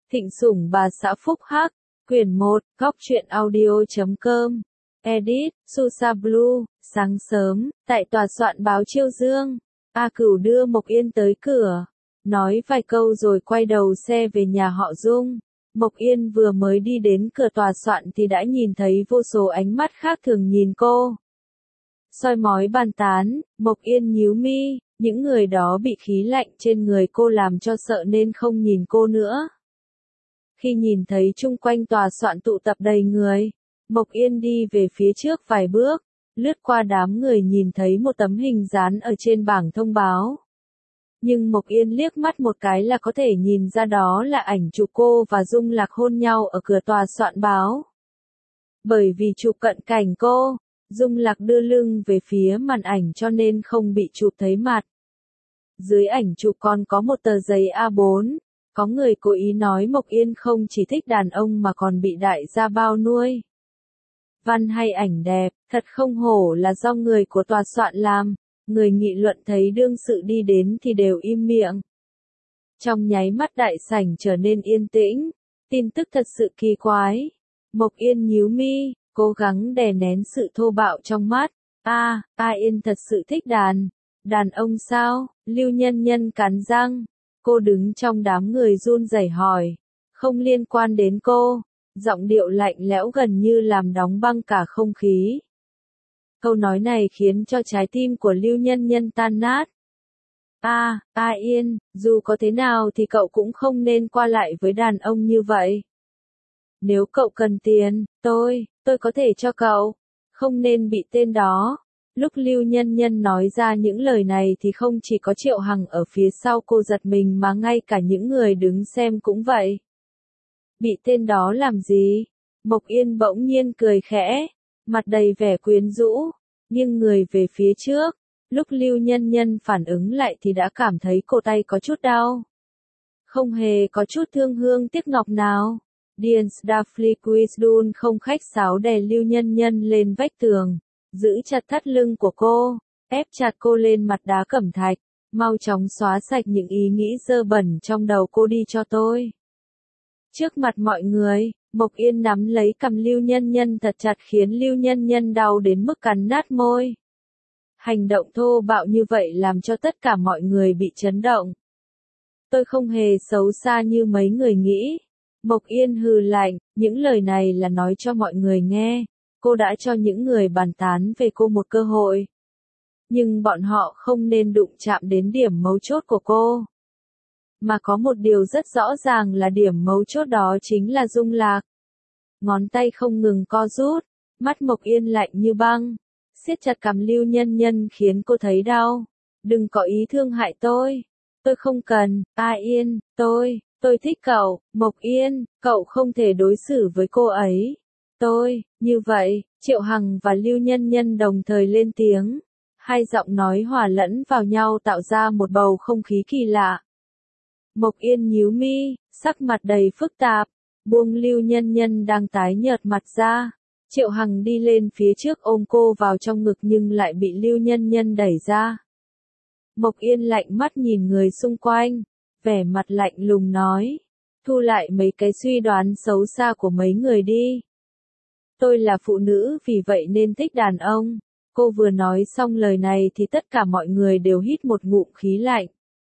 Thịnh Sủng Bà Xã Phúc Hắc, quyển 1, góc truyện audio.com, edit, Susa Blue, sáng sớm, tại tòa soạn báo Chiêu Dương, A Cửu đưa Mộc Yên tới cửa, nói vài câu rồi quay đầu xe về nhà họ Dung. Mộc Yên vừa mới đi đến cửa tòa soạn thì đã nhìn thấy vô số ánh mắt khác thường nhìn cô. Soi mói bàn tán, Mộc Yên nhíu mi, những người đó bị khí lạnh trên người cô làm cho sợ nên không nhìn cô nữa. Khi nhìn thấy chung quanh tòa soạn tụ tập đầy người, Mộc Yên đi về phía trước vài bước, lướt qua đám người nhìn thấy một tấm hình dán ở trên bảng thông báo. Nhưng Mộc Yên liếc mắt một cái là có thể nhìn ra đó là ảnh chụp cô và Dung Lạc hôn nhau ở cửa tòa soạn báo. Bởi vì chụp cận cảnh cô, Dung Lạc đưa lưng về phía màn ảnh cho nên không bị chụp thấy mặt. Dưới ảnh chụp còn có một tờ giấy A4, có người cố ý nói Mộc Yên không chỉ thích đàn ông mà còn bị đại gia bao nuôi. Văn hay ảnh đẹp, thật không hổ là do người của tòa soạn làm, người nghị luận thấy đương sự đi đến thì đều im miệng. Trong nháy mắt đại sảnh trở nên yên tĩnh, tin tức thật sự kỳ quái. Mộc Yên nhíu mi, cố gắng đè nén sự thô bạo trong mắt. Yên thật sự thích đàn ông sao? Lưu Nhân Nhân cắn răng. Cô đứng trong đám người run rẩy hỏi. Không liên quan đến cô. Giọng điệu lạnh lẽo gần như làm đóng băng cả không khí. Câu nói này khiến cho trái tim của Lưu Nhân Nhân tan nát. Yên, dù có thế nào thì cậu cũng không nên qua lại với đàn ông như vậy. Nếu cậu cần tiền, tôi có thể cho cậu. Không nên bị tên đó. Lúc Lưu Nhân Nhân nói ra những lời này thì không chỉ có Triệu Hằng ở phía sau cô giật mình mà ngay cả những người đứng xem cũng vậy. Bị tên đó làm gì? Mộc Yên bỗng nhiên cười khẽ, mặt đầy vẻ quyến rũ, nghiêng người về phía trước. Lúc Lưu Nhân Nhân phản ứng lại thì đã cảm thấy cổ tay có chút đau. Không hề có chút thương hương tiếc ngọc nào. Điền Stafliquisdun không khách sáo đè Lưu Nhân Nhân lên vách tường, giữ chặt thắt lưng của cô, ép chặt cô lên mặt đá cẩm thạch, mau chóng xóa sạch những ý nghĩ dơ bẩn trong đầu cô đi cho tôi. Trước mặt mọi người, Mộc Yên nắm lấy cằm Lưu Nhân Nhân thật chặt khiến Lưu Nhân Nhân đau đến mức cắn nát môi. Hành động thô bạo như vậy làm cho tất cả mọi người bị chấn động. Tôi không hề xấu xa như mấy người nghĩ. Mộc Yên hừ lạnh, những lời này là nói cho mọi người nghe. Cô đã cho những người bàn tán về cô một cơ hội. Nhưng bọn họ không nên đụng chạm đến điểm mấu chốt của cô. Mà có một điều rất rõ ràng là điểm mấu chốt đó chính là Dung Lạc. Ngón tay không ngừng co rút, mắt Mộc Yên lạnh như băng, siết chặt cằm Lưu Nhân Nhân khiến cô thấy đau. Đừng có ý thương hại tôi không cần. Yên, tôi thích cậu. Mộc Yên, cậu không thể đối xử với cô ấy. Như vậy, Triệu Hằng và Lưu Nhân Nhân đồng thời lên tiếng. Hai giọng nói hòa lẫn vào nhau tạo ra một bầu không khí kỳ lạ. Mộc Yên nhíu mi, sắc mặt đầy phức tạp, buông Lưu Nhân Nhân đang tái nhợt mặt ra. Triệu Hằng đi lên phía trước ôm cô vào trong ngực nhưng lại bị Lưu Nhân Nhân đẩy ra. Mộc Yên lạnh mắt nhìn người xung quanh, vẻ mặt lạnh lùng nói, thu lại mấy cái suy đoán xấu xa của mấy người đi. Tôi là phụ nữ vì vậy nên thích đàn ông. Cô vừa nói xong lời này thì tất cả mọi người đều hít một ngụm khí lạnh.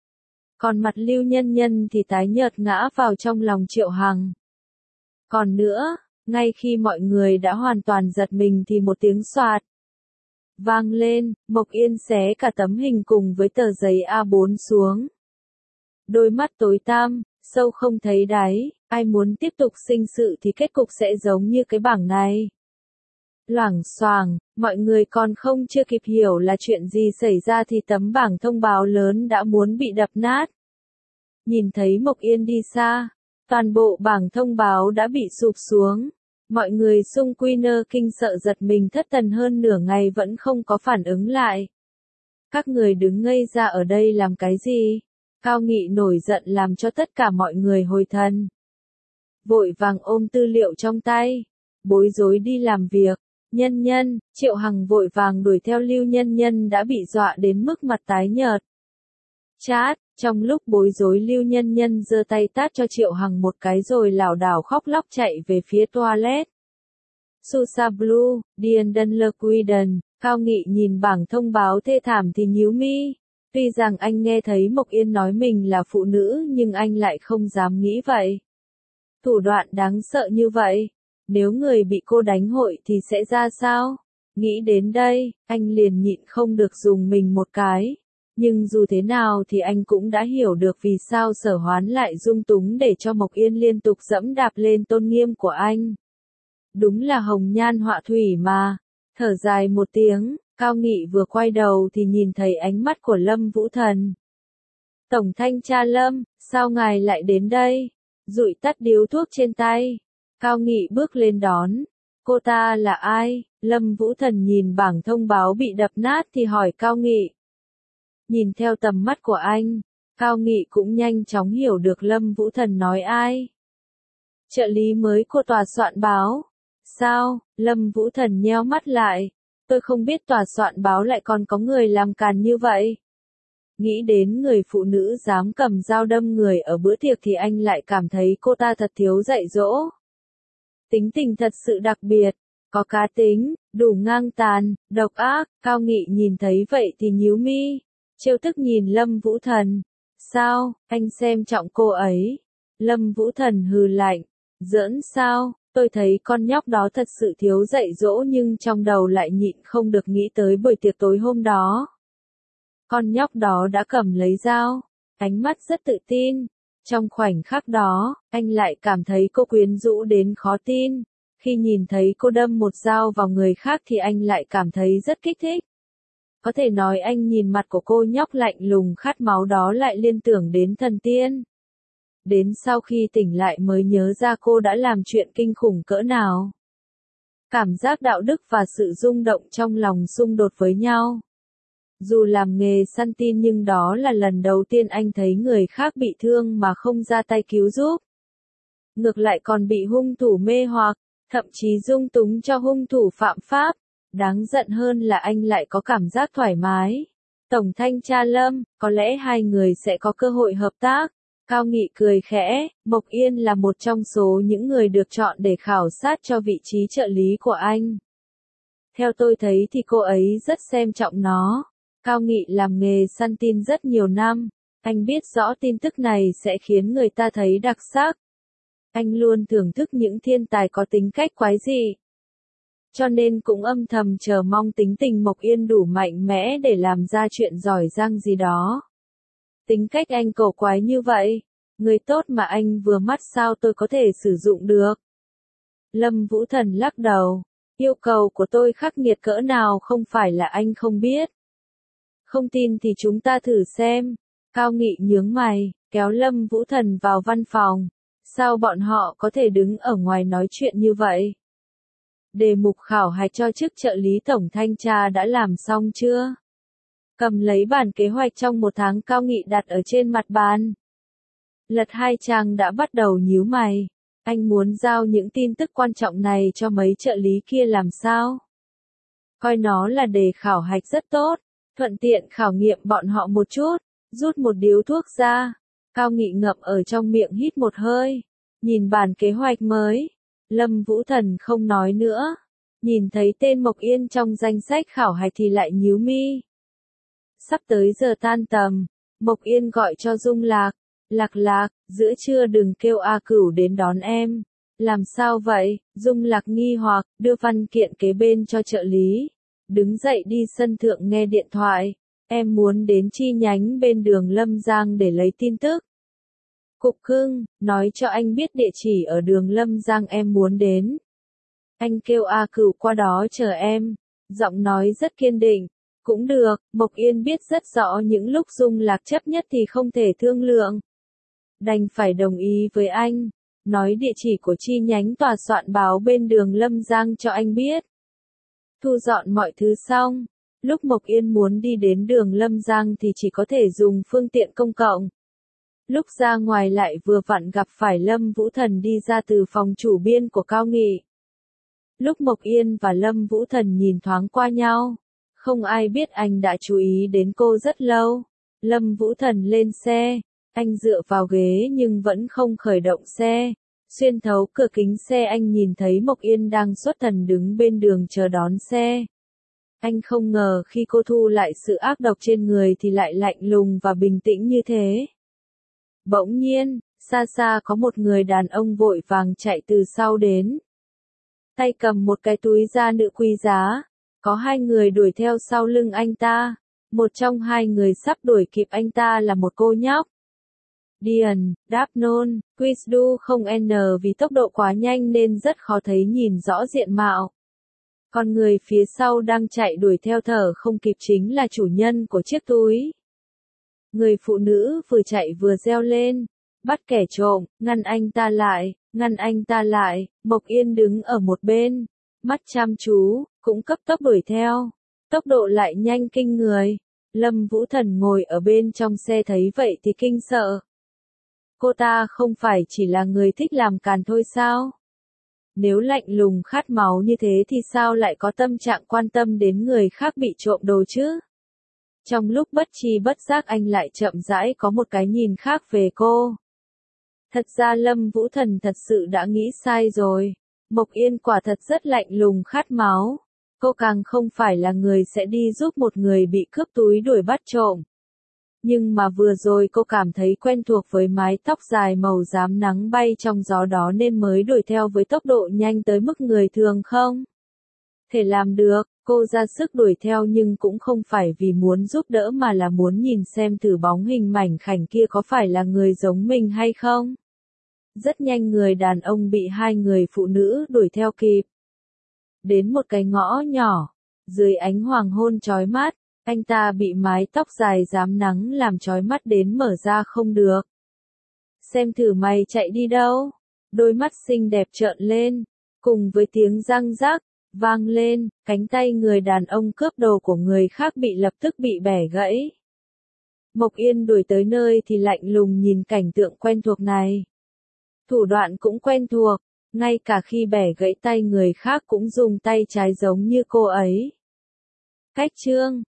Còn mặt Lưu Nhân Nhân thì tái nhợt ngã vào trong lòng Triệu Hằng. Còn nữa, ngay khi mọi người đã hoàn toàn giật mình thì một tiếng xoạt vang lên, Mộc Yên xé cả tấm hình cùng với tờ giấy A4 xuống. Đôi mắt tối tăm, sâu không thấy đáy, ai muốn tiếp tục sinh sự thì kết cục sẽ giống như cái bảng này. Loảng xoảng, mọi người còn không chưa kịp hiểu là chuyện gì xảy ra thì tấm bảng thông báo lớn đã muốn bị đập nát. Nhìn thấy Mộc Yên đi xa, toàn bộ bảng thông báo đã bị sụp xuống. Mọi người xung quanh kinh sợ giật mình thất thần hơn nửa ngày vẫn không có phản ứng lại. Các người đứng ngây ra ở đây làm cái gì? Cao Nghị nổi giận làm cho tất cả mọi người hồi thần. Vội vàng ôm tư liệu trong tay, bối rối đi làm việc. Nhân Nhân, Triệu Hằng vội vàng đuổi theo Lưu Nhân Nhân đã bị dọa đến mức mặt tái nhợt. Chat, trong lúc bối rối Lưu Nhân Nhân giơ tay tát cho Triệu Hằng một cái rồi lảo đảo khóc lóc chạy về phía toilet. Susa Blue, Dien Dunlequiden, Cao Nghị nhìn bảng thông báo thê thảm thì nhíu mi. Tuy rằng anh nghe thấy Mộc Yên nói mình là phụ nữ nhưng anh lại không dám nghĩ vậy. Thủ đoạn đáng sợ như vậy, nếu người bị cô đánh hội thì sẽ ra sao? Nghĩ đến đây, anh liền nhịn không được dùng mình một cái. Nhưng dù thế nào thì anh cũng đã hiểu được vì sao Sở Hoán lại dung túng để cho Mộc Yên liên tục dẫm đạp lên tôn nghiêm của anh. Đúng là hồng nhan họa thủy mà. Thở dài một tiếng, Cao Nghị vừa quay đầu thì nhìn thấy ánh mắt của Lâm Vũ Thần. Tổng thanh tra Lâm, sao ngài lại đến đây? Dụi tắt điếu thuốc trên tay. Cao Nghị bước lên đón. Cô ta là ai? Lâm Vũ Thần nhìn bảng thông báo bị đập nát thì hỏi Cao Nghị. Nhìn theo tầm mắt của anh, Cao Nghị cũng nhanh chóng hiểu được Lâm Vũ Thần nói ai. Trợ lý mới của tòa soạn báo. Sao? Lâm Vũ Thần nheo mắt lại. Tôi không biết tòa soạn báo lại còn có người làm càn như vậy. Nghĩ đến người phụ nữ dám cầm dao đâm người ở bữa tiệc thì anh lại cảm thấy cô ta thật thiếu dạy dỗ. Tính tình thật sự đặc biệt, có cá tính, đủ ngang tàn, độc ác. Cao Nghị nhìn thấy vậy thì nhíu mi, trêu tức nhìn Lâm Vũ Thần. Sao, anh xem trọng cô ấy? Lâm Vũ Thần hừ lạnh. Giỡn sao? Tôi thấy con nhóc đó thật sự thiếu dạy dỗ nhưng trong đầu lại nhịn không được nghĩ tới buổi tiệc tối hôm đó. Con nhóc đó đã cầm lấy dao, ánh mắt rất tự tin. Trong khoảnh khắc đó, anh lại cảm thấy cô quyến rũ đến khó tin. Khi nhìn thấy cô đâm một dao vào người khác thì anh lại cảm thấy rất kích thích. Có thể nói anh nhìn mặt của cô nhóc lạnh lùng khát máu đó lại liên tưởng đến thần tiên. Đến sau khi tỉnh lại mới nhớ ra cô đã làm chuyện kinh khủng cỡ nào. Cảm giác đạo đức và sự rung động trong lòng xung đột với nhau. Dù làm nghề săn tin nhưng đó là lần đầu tiên anh thấy người khác bị thương mà không ra tay cứu giúp. Ngược lại còn bị hung thủ mê hoặc, thậm chí dung túng cho hung thủ phạm pháp. Đáng giận hơn là anh lại có cảm giác thoải mái. Tổng thanh tra Lâm, có lẽ hai người sẽ có cơ hội hợp tác. Cao Nghị cười khẽ, Mộc Yên là một trong số những người được chọn để khảo sát cho vị trí trợ lý của anh. Theo tôi thấy thì cô ấy rất xem trọng nó. Cao Nghị làm nghề săn tin rất nhiều năm. Anh biết rõ tin tức này sẽ khiến người ta thấy đặc sắc. Anh luôn thưởng thức những thiên tài có tính cách quái dị. Cho nên cũng âm thầm chờ mong tính tình Mộc Yên đủ mạnh mẽ để làm ra chuyện giỏi giang gì đó. Tính cách anh cổ quái như vậy, người tốt mà anh vừa mắt sao tôi có thể sử dụng được. Lâm Vũ Thần lắc đầu, yêu cầu của tôi khắc nghiệt cỡ nào không phải là anh không biết. Không tin thì chúng ta thử xem. Cao Nghị nhướng mày, kéo Lâm Vũ Thần vào văn phòng. Sao bọn họ có thể đứng ở ngoài nói chuyện như vậy? Đề mục khảo hạch cho chức trợ lý tổng thanh tra đã làm xong chưa? Cầm lấy bản kế hoạch trong một tháng Cao Nghị đặt ở trên mặt bàn. Lật hai trang đã bắt đầu nhíu mày. Anh muốn giao những tin tức quan trọng này cho mấy trợ lý kia làm sao? Coi nó là đề khảo hạch rất tốt, thuận tiện khảo nghiệm bọn họ một chút, rút một điếu thuốc ra. Cao Nghị ngậm ở trong miệng hít một hơi, nhìn bản kế hoạch mới. Lâm Vũ Thần không nói nữa, nhìn thấy tên Mộc Yên trong danh sách khảo hạch thì lại nhíu mi. Sắp tới giờ tan tầm, Mộc Yên gọi cho Dung Lạc. Lạc Lạc, giữa trưa đừng kêu A Cửu đến đón em. Làm sao vậy? Dung Lạc nghi hoặc, đưa văn kiện kế bên cho trợ lý. Đứng dậy đi sân thượng nghe điện thoại. Em muốn đến chi nhánh bên đường Lâm Giang để lấy tin tức. Cục cưng, nói cho anh biết địa chỉ ở đường Lâm Giang em muốn đến. Anh kêu A Cửu qua đó chờ em. Giọng nói rất kiên định. Cũng được, Mộc Yên biết rất rõ những lúc Dung Lạc chấp nhất thì không thể thương lượng. Đành phải đồng ý với anh. Nói địa chỉ của chi nhánh tòa soạn báo bên đường Lâm Giang cho anh biết. Thu dọn mọi thứ xong. Lúc Mộc Yên muốn đi đến đường Lâm Giang thì chỉ có thể dùng phương tiện công cộng. Lúc ra ngoài lại vừa vặn gặp phải Lâm Vũ Thần đi ra từ phòng chủ biên của Cao Nghị. Lúc Mộc Yên và Lâm Vũ Thần nhìn thoáng qua nhau, không ai biết anh đã chú ý đến cô rất lâu. Lâm Vũ Thần lên xe, anh dựa vào ghế nhưng vẫn không khởi động xe. Xuyên thấu cửa kính xe anh nhìn thấy Mộc Yên đang xuất thần đứng bên đường chờ đón xe. Anh không ngờ khi cô thu lại sự ác độc trên người thì lại lạnh lùng và bình tĩnh như thế. Bỗng nhiên, xa xa có một người đàn ông vội vàng chạy từ sau đến. Tay cầm một cái túi da nữ quý giá. Có hai người đuổi theo sau lưng anh ta. Một trong hai người sắp đuổi kịp anh ta là một cô nhóc. Dian, Daphnon, Quizdu không N vì tốc độ quá nhanh nên rất khó thấy nhìn rõ diện mạo. Còn người phía sau đang chạy đuổi theo thở không kịp chính là chủ nhân của chiếc túi. Người phụ nữ vừa chạy vừa reo lên, bắt kẻ trộm, ngăn anh ta lại, ngăn anh ta lại. Mộc Yên đứng ở một bên, mắt chăm chú, cũng cấp tốc đuổi theo. Tốc độ lại nhanh kinh người. Lâm Vũ Thần ngồi ở bên trong xe thấy vậy thì kinh sợ. Cô ta không phải chỉ là người thích làm càn thôi sao? Nếu lạnh lùng khát máu như thế thì sao lại có tâm trạng quan tâm đến người khác bị trộm đồ chứ? Trong lúc bất tri bất giác anh lại chậm rãi có một cái nhìn khác về cô. Thật ra Lâm Vũ Thần thật sự đã nghĩ sai rồi. Mộc Yên quả thật rất lạnh lùng khát máu. Cô càng không phải là người sẽ đi giúp một người bị cướp túi đuổi bắt trộm. Nhưng mà vừa rồi cô cảm thấy quen thuộc với mái tóc dài màu xám nắng bay trong gió đó nên mới đuổi theo với tốc độ nhanh tới mức người thường không thể làm được. Cô ra sức đuổi theo nhưng cũng không phải vì muốn giúp đỡ mà là muốn nhìn xem thử bóng hình mảnh khảnh kia có phải là người giống mình hay không. Rất nhanh người đàn ông bị hai người phụ nữ đuổi theo kịp. Đến một cái ngõ nhỏ, dưới ánh hoàng hôn chói mắt, anh ta bị mái tóc dài rám nắng làm chói mắt đến mở ra không được. Xem thử mày chạy đi đâu? Đôi mắt xinh đẹp trợn lên, cùng với tiếng răng rắc vang lên, cánh tay người đàn ông cướp đồ của người khác bị lập tức bị bẻ gãy. Mộc Yên đuổi tới nơi thì lạnh lùng nhìn cảnh tượng quen thuộc này. Thủ đoạn cũng quen thuộc, ngay cả khi bẻ gãy tay người khác cũng dùng tay trái giống như cô ấy. Cách chương